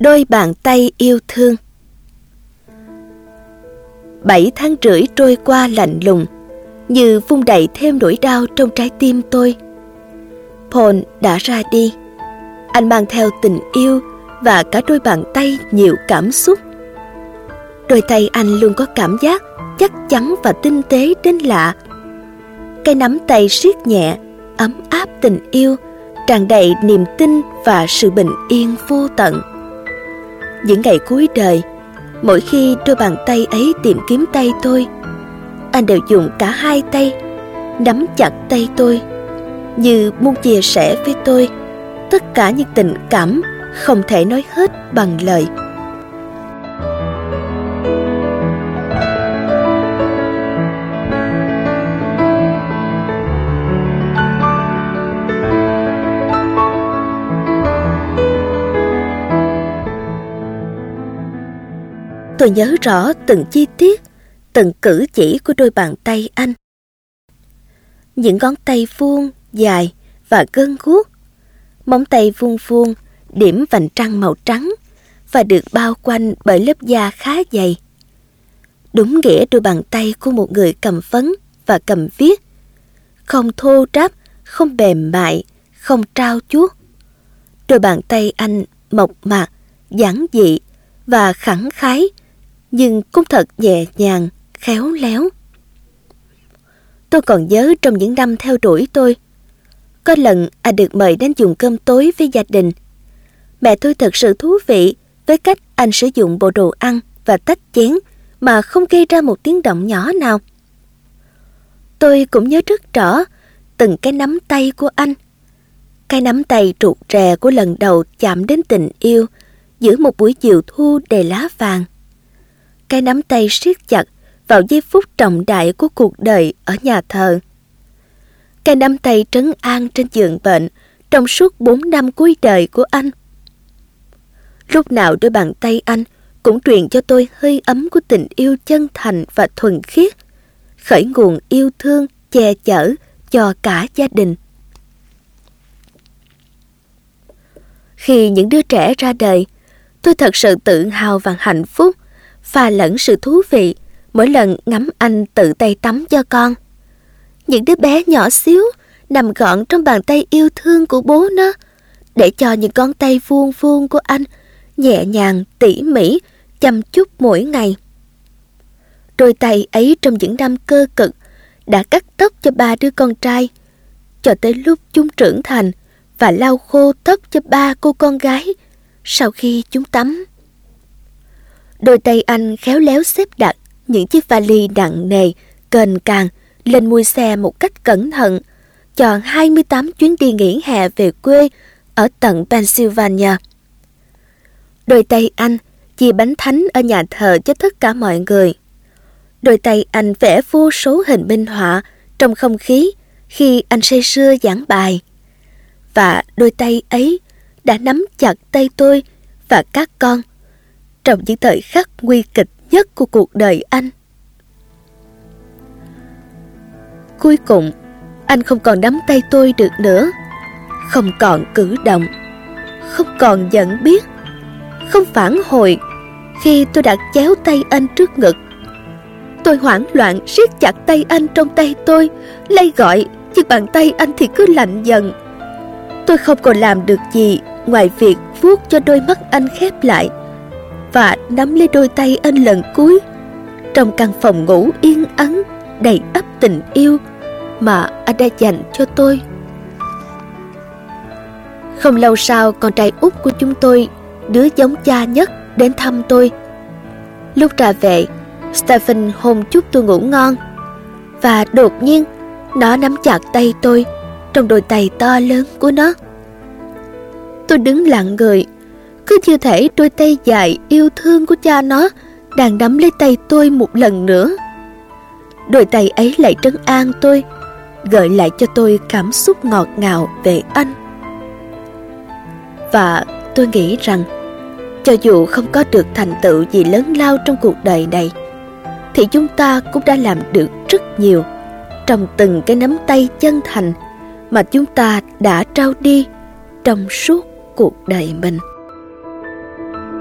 Đôi bàn tay yêu thương. 7 tháng rưỡi trôi qua lạnh lùng, như vung đậy thêm nỗi đau trong trái tim tôi. Paul đã ra đi. Anh mang theo tình yêu và cả đôi bàn tay nhiều cảm xúc. Đôi tay anh luôn có cảm giác chắc chắn và tinh tế đến lạ. Cái nắm tay siết nhẹ, ấm áp tình yêu, tràn đầy niềm tin và sự bình yên vô tận. Những ngày cuối đời, mỗi khi đôi bàn tay ấy tìm kiếm tay tôi, anh đều dùng cả hai tay nắm chặt tay tôi, như muốn chia sẻ với tôi tất cả những tình cảm không thể nói hết bằng lời. Tôi nhớ rõ từng chi tiết, từng cử chỉ của đôi bàn tay anh. Những ngón tay vuông, dài và gân guốc, móng tay vuông vuông, điểm vành trăng màu trắng và được bao quanh bởi lớp da khá dày. Đúng nghĩa đôi bàn tay của một người cầm phấn và cầm viết. Không thô ráp, không mềm mại, không trao chuốt. Đôi bàn tay anh mộc mạc, giản dị và khẳng khái, nhưng cũng thật nhẹ nhàng, khéo léo. Tôi còn nhớ trong những năm theo đuổi tôi, có lần anh được mời đến dùng cơm tối với gia đình. Mẹ tôi thật sự thú vị với cách anh sử dụng bộ đồ ăn và tách chén mà không gây ra một tiếng động nhỏ nào. Tôi cũng nhớ rất rõ từng cái nắm tay của anh. Cái nắm tay rụt rè của lần đầu chạm đến tình yêu giữa một buổi chiều thu đầy lá vàng. Cái nắm tay siết chặt vào giây phút trọng đại của cuộc đời ở nhà thờ. Cái nắm tay trấn an trên giường bệnh trong suốt 4 năm cuối đời của anh. Lúc nào đôi bàn tay anh cũng truyền cho tôi hơi ấm của tình yêu chân thành và thuần khiết, khởi nguồn yêu thương, che chở cho cả gia đình. Khi những đứa trẻ ra đời, tôi thật sự tự hào và hạnh phúc, pha lẫn sự thú vị mỗi lần ngắm anh tự tay tắm cho con. Những đứa bé nhỏ xíu nằm gọn trong bàn tay yêu thương của bố nó, để cho những ngón tay vuông vuông của anh nhẹ nhàng, tỉ mỉ, chăm chút mỗi ngày. Đôi tay ấy trong những năm cơ cực đã cắt tóc cho 3 đứa con trai, cho tới lúc chúng trưởng thành và lau khô tóc cho 3 cô con gái sau khi chúng tắm. Đôi tay anh khéo léo xếp đặt những chiếc vali nặng nề, kềnh càng lên mui xe một cách cẩn thận, chọn 28 chuyến đi nghỉ hè về quê ở tận Pennsylvania. Đôi tay anh chia bánh thánh ở nhà thờ cho tất cả mọi người. Đôi tay anh vẽ vô số hình minh họa trong không khí khi anh say sưa giảng bài. Và đôi tay ấy đã nắm chặt tay tôi và các con trong những thời khắc nguy kịch nhất của cuộc đời anh. Cuối cùng, anh không còn nắm tay tôi được nữa, không còn cử động, không còn nhận biết, không phản hồi khi tôi đặt chéo tay anh trước ngực. Tôi hoảng loạn siết chặt tay anh trong tay tôi, lay gọi, nhưng bàn tay anh thì cứ lạnh dần. Tôi không còn làm được gì ngoài việc vuốt cho đôi mắt anh khép lại và nắm lấy đôi tay anh lần cuối trong căn phòng ngủ yên ắng đầy ắp tình yêu mà anh đã dành cho tôi. Không lâu sau, con trai út của chúng tôi, đứa giống cha nhất, đến thăm tôi. Lúc ra về, Stephen hôn chúc tôi ngủ ngon, và đột nhiên nó nắm chặt tay tôi trong đôi tay to lớn của nó. Tôi đứng lặng người, cứ như thể đôi tay dài yêu thương của cha nó đang nắm lấy tay tôi một lần nữa. Đôi tay ấy lại trấn an tôi, gợi lại cho tôi cảm xúc ngọt ngào về anh. Và tôi nghĩ rằng cho dù không có được thành tựu gì lớn lao trong cuộc đời này, thì chúng ta cũng đã làm được rất nhiều trong từng cái nắm tay chân thành mà chúng ta đã trao đi trong suốt cuộc đời mình.